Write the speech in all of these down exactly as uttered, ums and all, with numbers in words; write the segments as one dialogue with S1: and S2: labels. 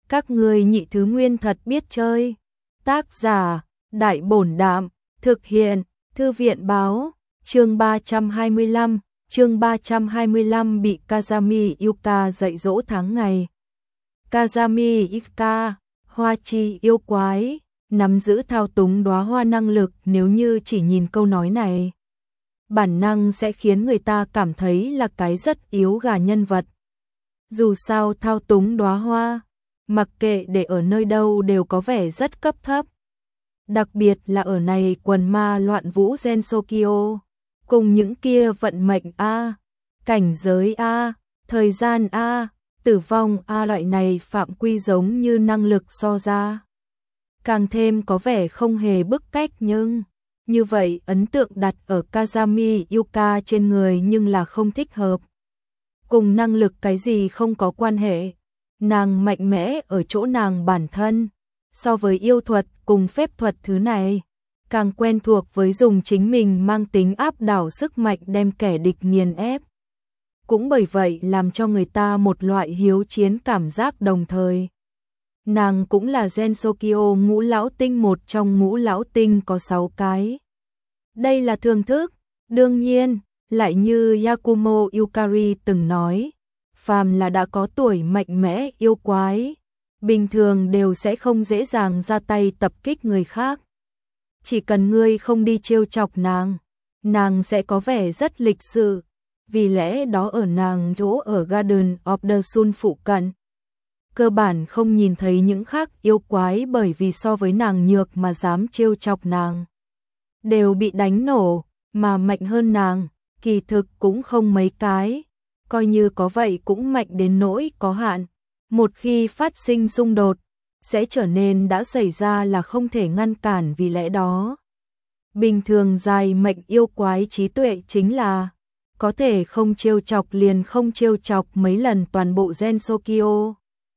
S1: Các ngươi nhị thứ nguyên thật biết chơi. Tác giả, Đại Bổn Đạm, thực hiện, Thư viện Báo, chương ba trăm hai mươi lăm, chương ba trăm hai mươi lăm bị Kazami Yuka dạy dỗ tháng ngày. Kazami Yuka, hoa chi yêu quái, nắm giữ thao túng đóa hoa năng lực. Nếu như chỉ nhìn câu nói này, bản năng sẽ khiến người ta cảm thấy là cái rất yếu gà nhân vật. Dù sao thao túng đóa hoa, mặc kệ để ở nơi đâu đều có vẻ rất cấp thấp. Đặc biệt là ở này quần ma loạn vũ Gensokyo, cùng những kia vận mệnh A, cảnh giới A, thời gian A, tử vong A loại này phạm quy giống như năng lực so ra. Càng thêm có vẻ không hề bức cách, nhưng như vậy ấn tượng đặt ở Kazami Yuka trên người nhưng là không thích hợp. Cùng năng lực cái gì không có quan hệ, nàng mạnh mẽ ở chỗ nàng bản thân. So với yêu thuật cùng phép thuật thứ này, càng quen thuộc với dùng chính mình mang tính áp đảo sức mạnh đem kẻ địch nghiền ép. Cũng bởi vậy làm cho người ta một loại hiếu chiến cảm giác đồng thời. Nàng cũng là Gensokyo ngũ lão tinh, một trong ngũ lão tinh có sáu cái. Đây là thưởng thức, đương nhiên, lại như Yakumo Yukari từng nói, phàm là đã có tuổi mạnh mẽ yêu quái, bình thường đều sẽ không dễ dàng ra tay tập kích người khác. Chỉ cần ngươi không đi trêu chọc nàng, nàng sẽ có vẻ rất lịch sự. Vì lẽ đó ở nàng chỗ ở Garden of the Sun phụ cận, cơ bản không nhìn thấy những khác yêu quái, bởi vì so với nàng nhược mà dám trêu chọc nàng đều bị đánh nổ, mà mạnh hơn nàng kỳ thực cũng không mấy cái, coi như có vậy cũng mạnh đến nỗi có hạn. Một khi phát sinh xung đột, sẽ trở nên đã xảy ra là không thể ngăn cản. Vì lẽ đó, bình thường dài mệnh yêu quái trí tuệ chính là có thể không trêu chọc liền không trêu chọc mấy lần toàn bộ Gensokyo.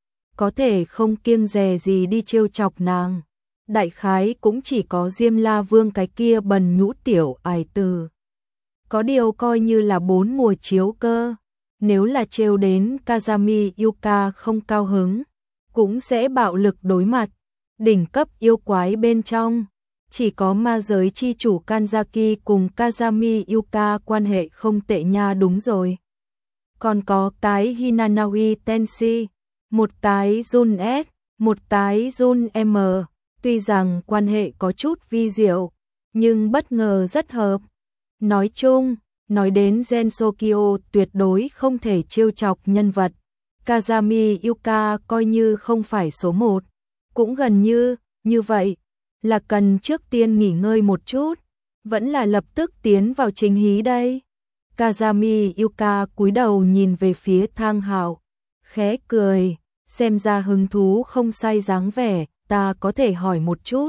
S1: Có thể không kiêng dè gì đi trêu chọc nàng, đại khái cũng chỉ có Diêm La Vương cái kia bần nhũ tiểu ải từ. Có điều coi như là bốn mùa chiếu cơ, nếu là trêu đến Kazami Yuka không cao hứng, cũng sẽ bạo lực đối mặt. Đỉnh cấp yêu quái bên trong, chỉ có ma giới chi chủ Kanzaki cùng Kazami Yuka quan hệ không tệ nha. Đúng rồi, còn có cái Hinanawi Tenshi, một cái Jun S, một cái Jun M. Tuy rằng quan hệ có chút vi diệu, nhưng bất ngờ rất hợp. Nói chung, nói đến Gensokyo tuyệt đối không thể trêu chọc nhân vật, Kazami Yuka coi như không phải số một, cũng gần như, như vậy, là cần trước tiên nghỉ ngơi một chút, vẫn là lập tức tiến vào chính hí đây. Kazami Yuka cúi đầu nhìn về phía Thang Hạo, khẽ cười, xem ra hứng thú không say dáng vẻ. Ta có thể hỏi một chút,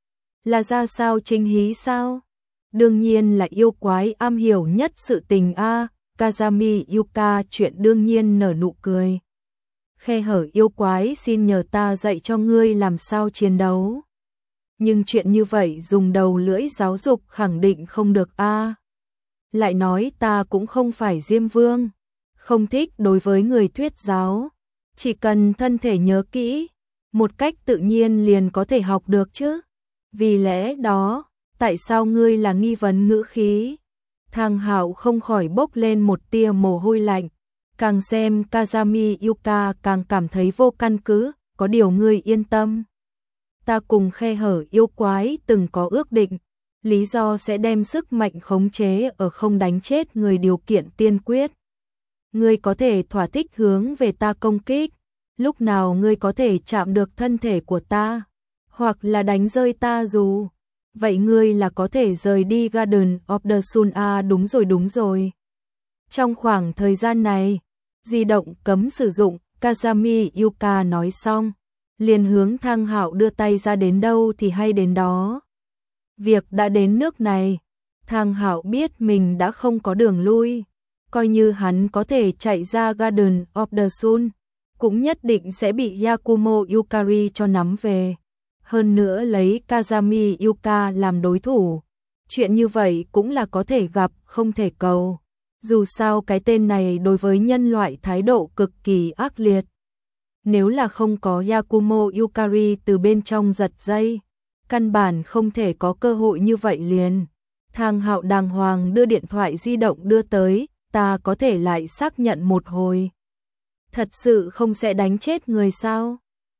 S1: là ra sao chính hí sao? Đương nhiên là yêu quái am hiểu nhất sự tình a. Kazami Yuka chuyện đương nhiên nở nụ cười. Khe hở yêu quái, xin nhờ ta dạy cho ngươi làm sao chiến đấu. Nhưng chuyện như vậy dùng đầu lưỡi giáo dục khẳng định không được a. Lại nói ta cũng không phải Diêm Vương, không thích đối với người thuyết giáo, chỉ cần thân thể nhớ kỹ, một cách tự nhiên liền có thể học được chứ. Vì lẽ đó, tại sao ngươi là nghi vấn ngữ khí? Thang Hạo không khỏi bốc lên một tia mồ hôi lạnh, càng xem Kazami Yuka càng cảm thấy vô căn cứ. Có điều ngươi yên tâm, ta cùng khe hở yêu quái từng có ước định, lý do sẽ đem sức mạnh khống chế ở không đánh chết người điều kiện tiên quyết. Ngươi có thể thỏa thích hướng về ta công kích, lúc nào ngươi có thể chạm được thân thể của ta, hoặc là đánh rơi ta dù, vậy ngươi là có thể rời đi Garden of the Sun. À đúng rồi đúng rồi. Trong khoảng thời gian này, di động cấm sử dụng, Kazami Yuka nói xong, liền hướng Thang Hạo đưa tay ra, đến đâu thì hay đến đó. Việc đã đến nước này, Thang Hạo biết mình đã không có đường lui, coi như hắn có thể chạy ra Garden of the Sun, cũng nhất định sẽ bị Yakumo Yukari cho nắm về. Hơn nữa lấy Kazami Yuka làm đối thủ, chuyện như vậy cũng là có thể gặp không thể cầu. Dù sao cái tên này đối với nhân loại thái độ cực kỳ ác liệt. Nếu là không có Yakumo Yukari từ bên trong giật dây, căn bản không thể có cơ hội như vậy liền. Thang Hạo đàng hoàng đưa điện thoại di động đưa tới, ta có thể lại xác nhận một hồi. Thật sự không sẽ đánh chết người sao?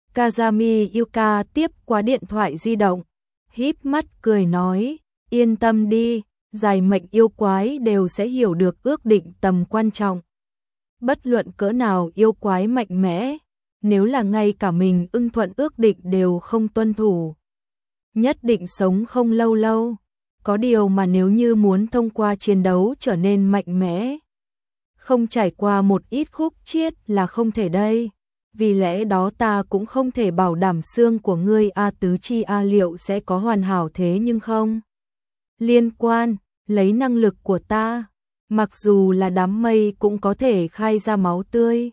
S1: Kazami Yuka tiếp qua điện thoại di động, híp mắt cười nói, yên tâm đi, giải mệnh yêu quái đều sẽ hiểu được ước định tầm quan trọng. Bất luận cỡ nào yêu quái mạnh mẽ, nếu là ngay cả mình ưng thuận ước định đều không tuân thủ, nhất định sống không lâu lâu. Có điều mà nếu như muốn thông qua chiến đấu trở nên mạnh mẽ, không trải qua một ít khúc chiết là không thể đây. Vì lẽ đó ta cũng không thể bảo đảm xương của ngươi A tứ chi A liệu sẽ có hoàn hảo thế nhưng không liên quan, lấy năng lực của ta, mặc dù là đám mây cũng có thể khai ra máu tươi.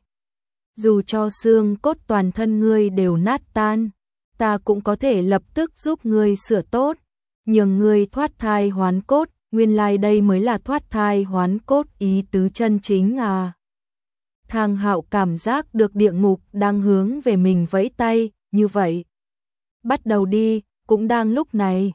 S1: Dù cho xương cốt toàn thân ngươi đều nát tan, ta cũng có thể lập tức giúp ngươi sửa tốt, nhường ngươi thoát thai hoán cốt, nguyên lai like đây mới là thoát thai hoán cốt ý tứ chân chính à. Thang Hạo cảm giác được địa ngục đang hướng về mình vẫy tay, như vậy. Bắt đầu đi, cũng đang lúc này,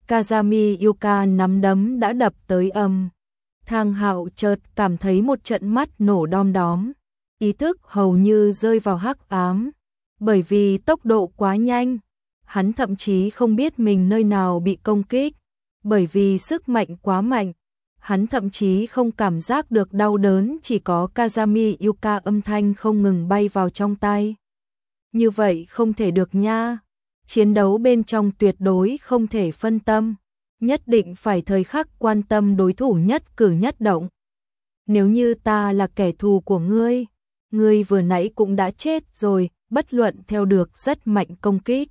S1: Kazami Yuka nắm đấm đã đập tới ầm. Thang Hạo chợt cảm thấy một trận mắt nổ đom đóm, ý thức hầu như rơi vào hắc ám, bởi vì tốc độ quá nhanh, hắn thậm chí không biết mình nơi nào bị công kích, bởi vì sức mạnh quá mạnh. Hắn thậm chí không cảm giác được đau đớn, chỉ có Kazami Yuka âm thanh không ngừng bay vào trong tai. Như vậy không thể được nha. Chiến đấu bên trong tuyệt đối không thể phân tâm, nhất định phải thời khắc quan tâm đối thủ nhất cử nhất động. Nếu như ta là kẻ thù của ngươi, ngươi vừa nãy cũng đã chết rồi, bất luận theo được rất mạnh công kích,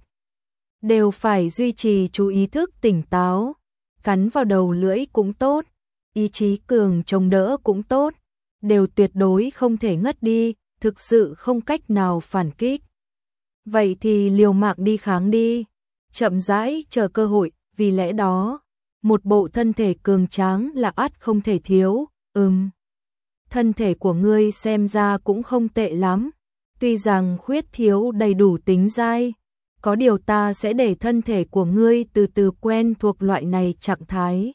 S1: đều phải duy trì chú ý thức tỉnh táo, cắn vào đầu lưỡi cũng tốt. Ý chí cường chống đỡ cũng tốt, đều tuyệt đối không thể ngất đi, thực sự không cách nào phản kích. Vậy thì liều mạng đi kháng đi, chậm rãi chờ cơ hội, vì lẽ đó, một bộ thân thể cường tráng là ắt không thể thiếu. Ừm, thân thể của ngươi xem ra cũng không tệ lắm, tuy rằng khuyết thiếu đầy đủ tính dai, có điều ta sẽ để thân thể của ngươi từ từ quen thuộc loại này trạng thái.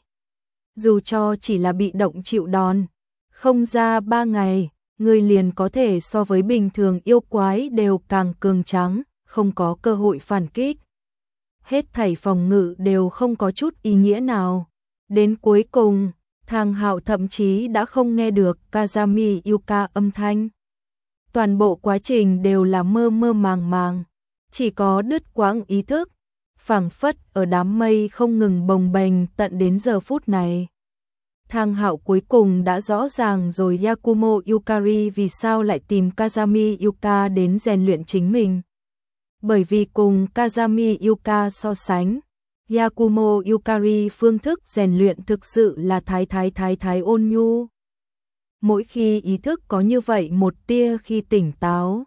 S1: Dù cho chỉ là bị động chịu đòn, không ra ba ngày, ngươi liền có thể so với bình thường yêu quái đều càng cường tráng, không có cơ hội phản kích. Hết thảy phòng ngự đều không có chút ý nghĩa nào. Đến cuối cùng, Thang Hạo thậm chí đã không nghe được Kazami Yuka âm thanh. Toàn bộ quá trình đều là mơ mơ màng màng, chỉ có đứt quãng ý thức, phảng phất ở đám mây không ngừng bồng bềnh tận đến giờ phút này. Thang Hạo cuối cùng đã rõ ràng rồi Yakumo Yukari vì sao lại tìm Kazami Yuka đến rèn luyện chính mình. Bởi vì cùng Kazami Yuka so sánh, Yakumo Yukari phương thức rèn luyện thực sự là thái thái thái thái ôn nhu. Mỗi khi ý thức có như vậy một tia khi tỉnh táo,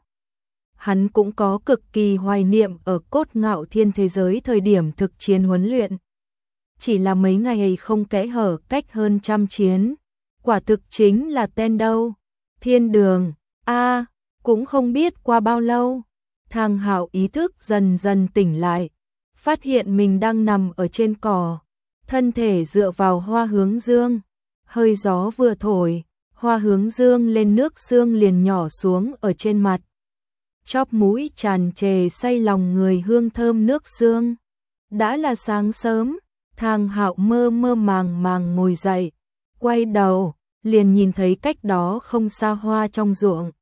S1: hắn cũng có cực kỳ hoài niệm ở cốt ngạo thiên thế giới thời điểm thực chiến huấn luyện. Chỉ là mấy ngày không kẽ hở cách hơn trăm chiến, quả thực chính là ten đâu. Thiên đường, a à, cũng không biết qua bao lâu, Thang Hạo ý thức dần dần tỉnh lại, phát hiện mình đang nằm ở trên cỏ, thân thể dựa vào hoa hướng dương, hơi gió vừa thổi, hoa hướng dương lên nước sương liền nhỏ xuống ở trên mặt. Chóp mũi tràn trề say lòng người hương thơm nước sương. Đã là sáng sớm, Thang Hạo mơ mơ màng màng ngồi dậy, quay đầu, liền nhìn thấy cách đó không xa hoa trong ruộng.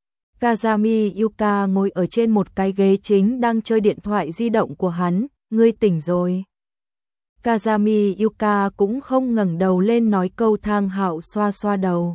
S1: Kazami Yuka ngồi ở trên một cái ghế chính đang chơi điện thoại di động của hắn, ngươi tỉnh rồi. Kazami Yuka cũng không ngẩng đầu lên nói câu. Thang Hạo xoa xoa đầu,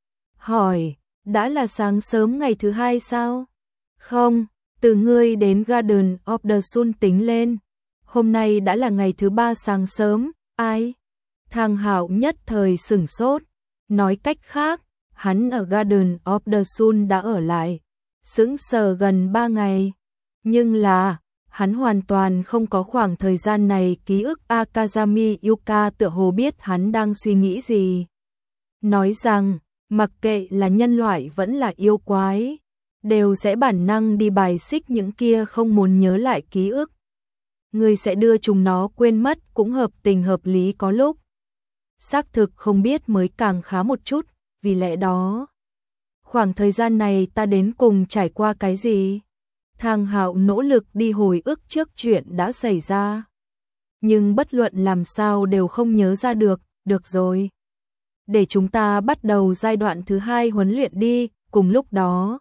S1: hỏi, đã là sáng sớm ngày thứ hai sao? Không, từ ngươi đến Garden of the Sun tính lên, hôm nay đã là ngày thứ ba sáng sớm. Ai? Thang Hạo nhất thời sửng sốt, nói cách khác, hắn ở Garden of the Sun đã ở lại, sững sờ gần ba ngày, nhưng là, hắn hoàn toàn không có khoảng thời gian này ký ức. Kazami Yuka tựa hồ biết hắn đang suy nghĩ gì. Nói rằng, mặc kệ là nhân loại vẫn là yêu quái, đều sẽ bản năng đi bài xích những kia không muốn nhớ lại ký ức. Ngươi sẽ đưa chúng nó quên mất cũng hợp tình hợp lý có lúc. Xác thực không biết mới càng khá một chút, vì lẽ đó. Khoảng thời gian này ta đến cùng trải qua cái gì? Thang Hạo nỗ lực đi hồi ức trước chuyện đã xảy ra. Nhưng bất luận làm sao đều không nhớ ra được, được rồi. Để chúng ta bắt đầu giai đoạn thứ hai huấn luyện đi, cùng lúc đó.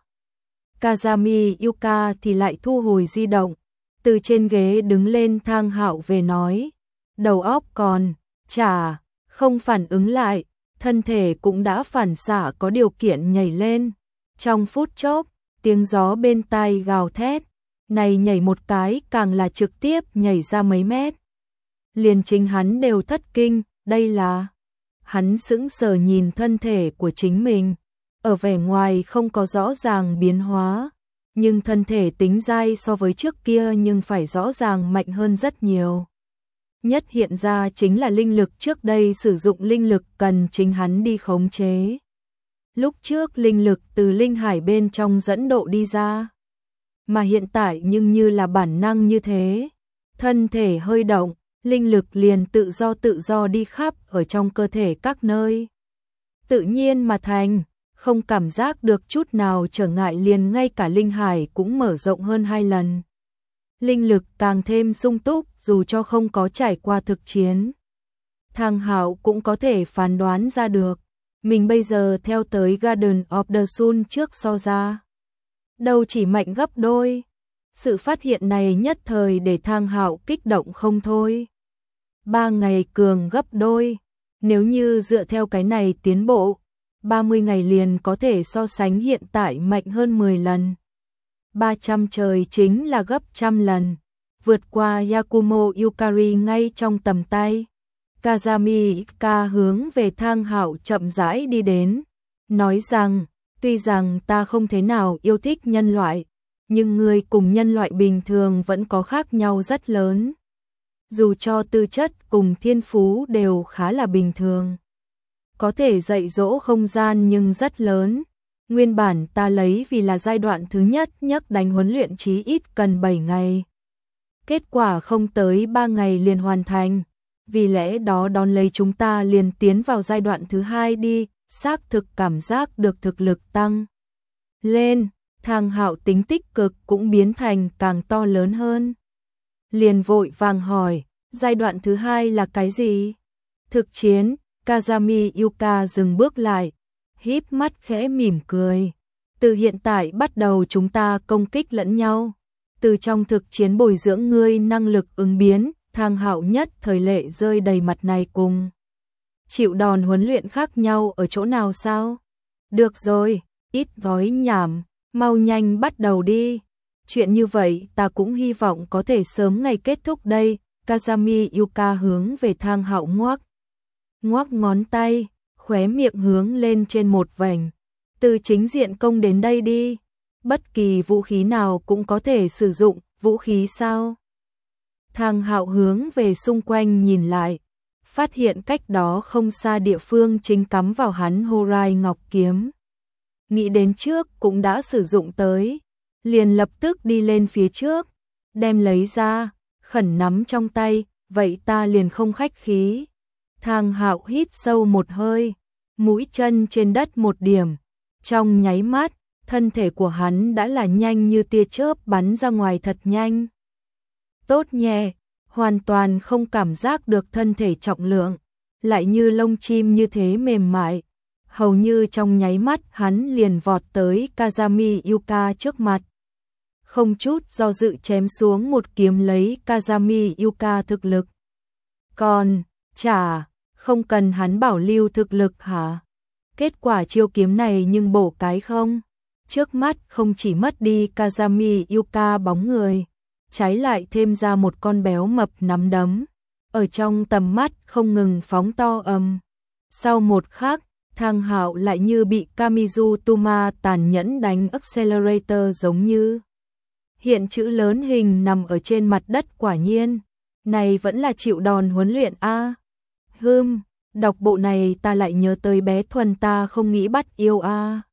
S1: Kazami Yuka thì lại thu hồi di động, từ trên ghế đứng lên. Thang Hạo về nói, đầu óc còn chả không phản ứng lại, thân thể cũng đã phản xạ có điều kiện nhảy lên. Trong phút chốc, tiếng gió bên tai gào thét, này nhảy một cái càng là trực tiếp nhảy ra mấy mét. Liền chính hắn đều thất kinh, đây là... Hắn sững sờ nhìn thân thể của chính mình, ở vẻ ngoài không có rõ ràng biến hóa, nhưng thân thể tính dai so với trước kia nhưng phải rõ ràng mạnh hơn rất nhiều. Nhất hiện ra chính là linh lực, trước đây sử dụng linh lực cần chính hắn đi khống chế. Lúc trước linh lực từ linh hải bên trong dẫn độ đi ra, mà hiện tại nhưng như là bản năng như thế. Thân thể hơi động, linh lực liền tự do tự do đi khắp ở trong cơ thể các nơi. Tự nhiên mà thành, không cảm giác được chút nào trở ngại, liền ngay cả linh hải cũng mở rộng hơn hai lần. Linh lực càng thêm sung túc dù cho không có trải qua thực chiến. Thang Hạo cũng có thể phán đoán ra được, mình bây giờ theo tới Garden of the Sun trước so ra. Đâu chỉ mạnh gấp đôi. Sự phát hiện này nhất thời để Thang Hạo kích động không thôi. Ba ngày cường gấp đôi, nếu như dựa theo cái này tiến bộ, ba mươi ngày liền có thể so sánh hiện tại mạnh hơn mười lần. ba trăm trời chính là gấp trăm lần, vượt qua Yakumo Yukari ngay trong tầm tay. Kazami Ika hướng về Thang Hạo chậm rãi đi đến, nói rằng, tuy rằng ta không thế nào yêu thích nhân loại, nhưng người cùng nhân loại bình thường vẫn có khác nhau rất lớn. Dù cho tư chất cùng thiên phú đều khá là bình thường, có thể dạy dỗ không gian nhưng rất lớn. Nguyên bản ta lấy vì là giai đoạn thứ nhất nhấc đánh huấn luyện chí ít cần bảy ngày. Kết quả không tới ba ngày liền hoàn thành, vì lẽ đó đón lấy chúng ta liền tiến vào giai đoạn thứ hai đi. Xác thực cảm giác được thực lực tăng lên, Thang Hạo tính tích cực cũng biến thành càng to lớn hơn. Liền vội vàng hỏi, giai đoạn thứ hai là cái gì? Thực chiến. Kazami Yuka dừng bước lại, híp mắt khẽ mỉm cười. Từ hiện tại bắt đầu chúng ta công kích lẫn nhau. Từ trong thực chiến bồi dưỡng ngươi năng lực ứng biến. Thang Hạo nhất thời lệ rơi đầy mặt, này cùng chịu đòn huấn luyện khác nhau ở chỗ nào sao? Được rồi, ít gói nhảm, mau nhanh bắt đầu đi. Chuyện như vậy ta cũng hy vọng có thể sớm ngày kết thúc đây. Kazami Yuka hướng về Thang Hạo ngoắc ngoắc ngón tay, khóe miệng hướng lên trên một vành. Từ chính diện công đến đây đi. Bất kỳ vũ khí nào cũng có thể sử dụng. Vũ khí sao? Thang Hạo hướng về xung quanh nhìn lại, phát hiện cách đó không xa địa phương chính cắm vào hắn Horai Ngọc kiếm. Nghĩ đến trước cũng đã sử dụng tới, liền lập tức đi lên phía trước, đem lấy ra, khẩn nắm trong tay, vậy ta liền không khách khí. Thang Hạo hít sâu một hơi, mũi chân trên đất một điểm, trong nháy mắt, thân thể của hắn đã là nhanh như tia chớp bắn ra ngoài thật nhanh. Tốt nhẹ, hoàn toàn không cảm giác được thân thể trọng lượng, lại như lông chim như thế mềm mại. Hầu như trong nháy mắt hắn liền vọt tới Kazami Yuka trước mặt. Không chút do dự chém xuống một kiếm lấy Kazami Yuka thực lực. Còn, chả, không cần hắn bảo lưu thực lực hả? Kết quả chiêu kiếm này nhưng bổ cái không? Trước mắt không chỉ mất đi Kazami Yuka bóng người, trái lại thêm ra một con béo mập nắm đấm, ở trong tầm mắt không ngừng phóng to ầm. Sau một khắc, Thang Hạo lại như bị Kamizu Tuma tàn nhẫn đánh accelerator giống như. Hiện chữ lớn hình nằm ở trên mặt đất, quả nhiên, này vẫn là chịu đòn huấn luyện a. À. Hừm, đọc bộ này ta lại nhớ tới bé Thuần ta không nghĩ bắt yêu a. À.